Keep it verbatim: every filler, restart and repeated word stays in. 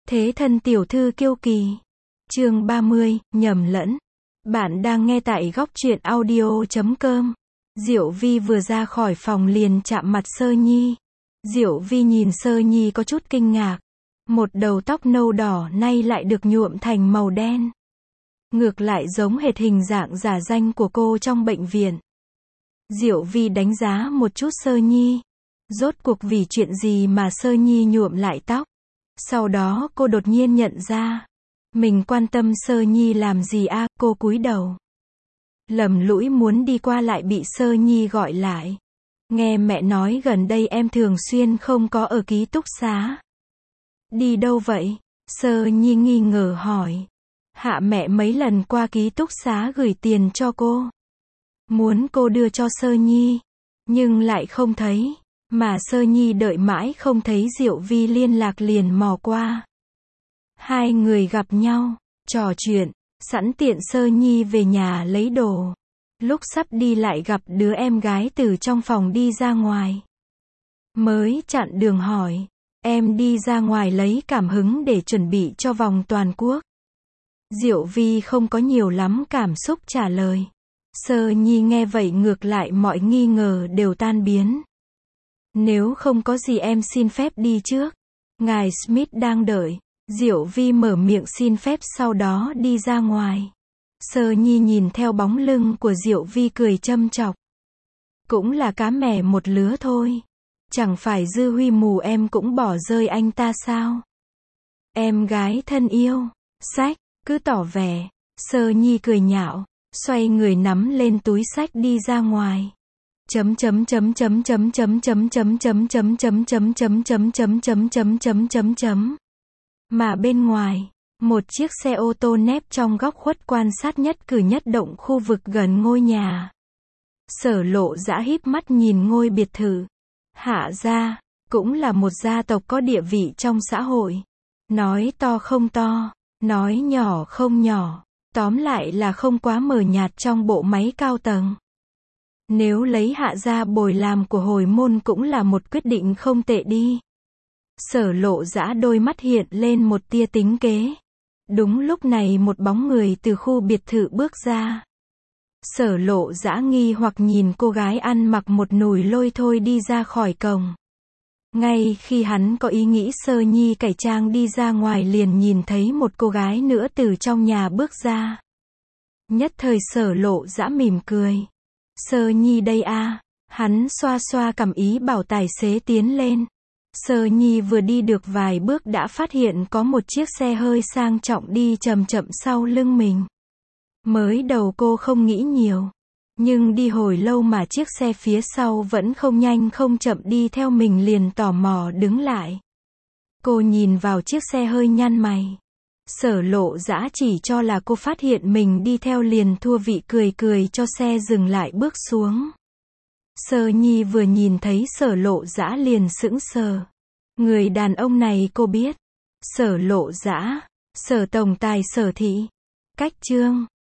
Thế thân tiểu thư kiêu kỳ. Chương ba mươi, nhầm lẫn. Bạn đang nghe tại góc truyện audio chấm com. Diệu Vi vừa ra khỏi phòng liền chạm mặt Sơ Nhi. Diệu Vi nhìn Sơ Nhi có chút kinh ngạc. Một đầu tóc nâu đỏ nay lại được nhuộm thành màu đen. Ngược lại giống hệt hình dạng giả danh của cô trong bệnh viện. Diệu Vi đánh giá một chút Sơ Nhi. Rốt cuộc vì chuyện gì mà Sơ Nhi nhuộm lại tóc? Sau đó cô đột nhiên nhận ra. Mình quan tâm Sơ Nhi làm gì a? À, cô cúi đầu. Lầm lũi muốn đi qua lại bị Sơ Nhi gọi lại. Nghe mẹ nói gần đây em thường xuyên không có ở ký túc xá. Đi đâu vậy? Sơ Nhi nghi ngờ hỏi. Hạ mẹ mấy lần qua ký túc xá gửi tiền cho cô. Muốn cô đưa cho Sơ Nhi. Nhưng lại không thấy. Mà Sơ Nhi đợi mãi không thấy Diệu Vi liên lạc liền mò qua. Hai người gặp nhau, trò chuyện, sẵn tiện Sơ Nhi về nhà lấy đồ. Lúc sắp đi lại gặp đứa em gái từ trong phòng đi ra ngoài. Mới chặn đường hỏi, em đi ra ngoài lấy cảm hứng để chuẩn bị cho vòng toàn quốc. Diệu Vi không có nhiều lắm cảm xúc trả lời. Sơ Nhi nghe vậy ngược lại mọi nghi ngờ đều tan biến. Nếu không có gì em xin phép đi trước. Ngài Smith đang đợi. Diệu Vi mở miệng xin phép sau đó đi ra ngoài. Sơ Nhi nhìn theo bóng lưng của Diệu Vi cười châm chọc. Cũng là cá mè một lứa thôi. Chẳng phải Dư Huy mù em cũng bỏ rơi anh ta sao? Em gái thân yêu. Sách, cứ tỏ vẻ. Sơ Nhi cười nhạo. Xoay người nắm lên túi sách đi ra ngoài. Chấm chấm chấm chấm chấm chấm chấm chấm chấm chấm chấm chấm chấm chấm chấm chấm chấm chấm chấm chấm. Mà bên ngoài, một chiếc xe ô tô nép trong góc khuất quan sát nhất cử nhất động khu vực gần ngôi nhà. Sở Lộ Dã híp mắt nhìn ngôi biệt thự. Hạ gia, cũng là một gia tộc có địa vị trong xã hội. Nói to không to, nói nhỏ không nhỏ, tóm lại là không quá mờ nhạt trong bộ máy cao tầng. Nếu lấy Hạ gia bồi làm của hồi môn cũng là một quyết định không tệ đi. Sở Lộ Dã đôi mắt hiện lên một tia tính kế. Đúng lúc này một bóng người từ khu biệt thự bước ra. Sở Lộ Dã nghi hoặc nhìn cô gái ăn mặc một nùi lôi thôi đi ra khỏi cổng. Ngay khi hắn có ý nghĩ Sơ Nhi cải trang đi ra ngoài liền nhìn thấy một cô gái nữa từ trong nhà bước ra. Nhất thời Sở Lộ Dã mỉm cười. Sơ Nhi đây a. Hắn xoa xoa cằm ý bảo tài xế tiến lên. Sơ Nhi vừa đi được vài bước đã phát hiện có một chiếc xe hơi sang trọng đi chậm chậm sau lưng mình. Mới đầu cô không nghĩ nhiều. Nhưng đi hồi lâu mà chiếc xe phía sau vẫn không nhanh không chậm đi theo mình liền tò mò đứng lại. Cô nhìn vào chiếc xe hơi nhăn mày. Sở Lộ Dã chỉ cho là cô phát hiện mình đi theo liền thua vị cười cười cho xe dừng lại bước xuống. Sơ Nhi vừa nhìn thấy Sở Lộ Dã liền sững sờ. Người đàn ông này cô biết. Sở Lộ Dã, Sở tổng tài Sở thị. Cách chương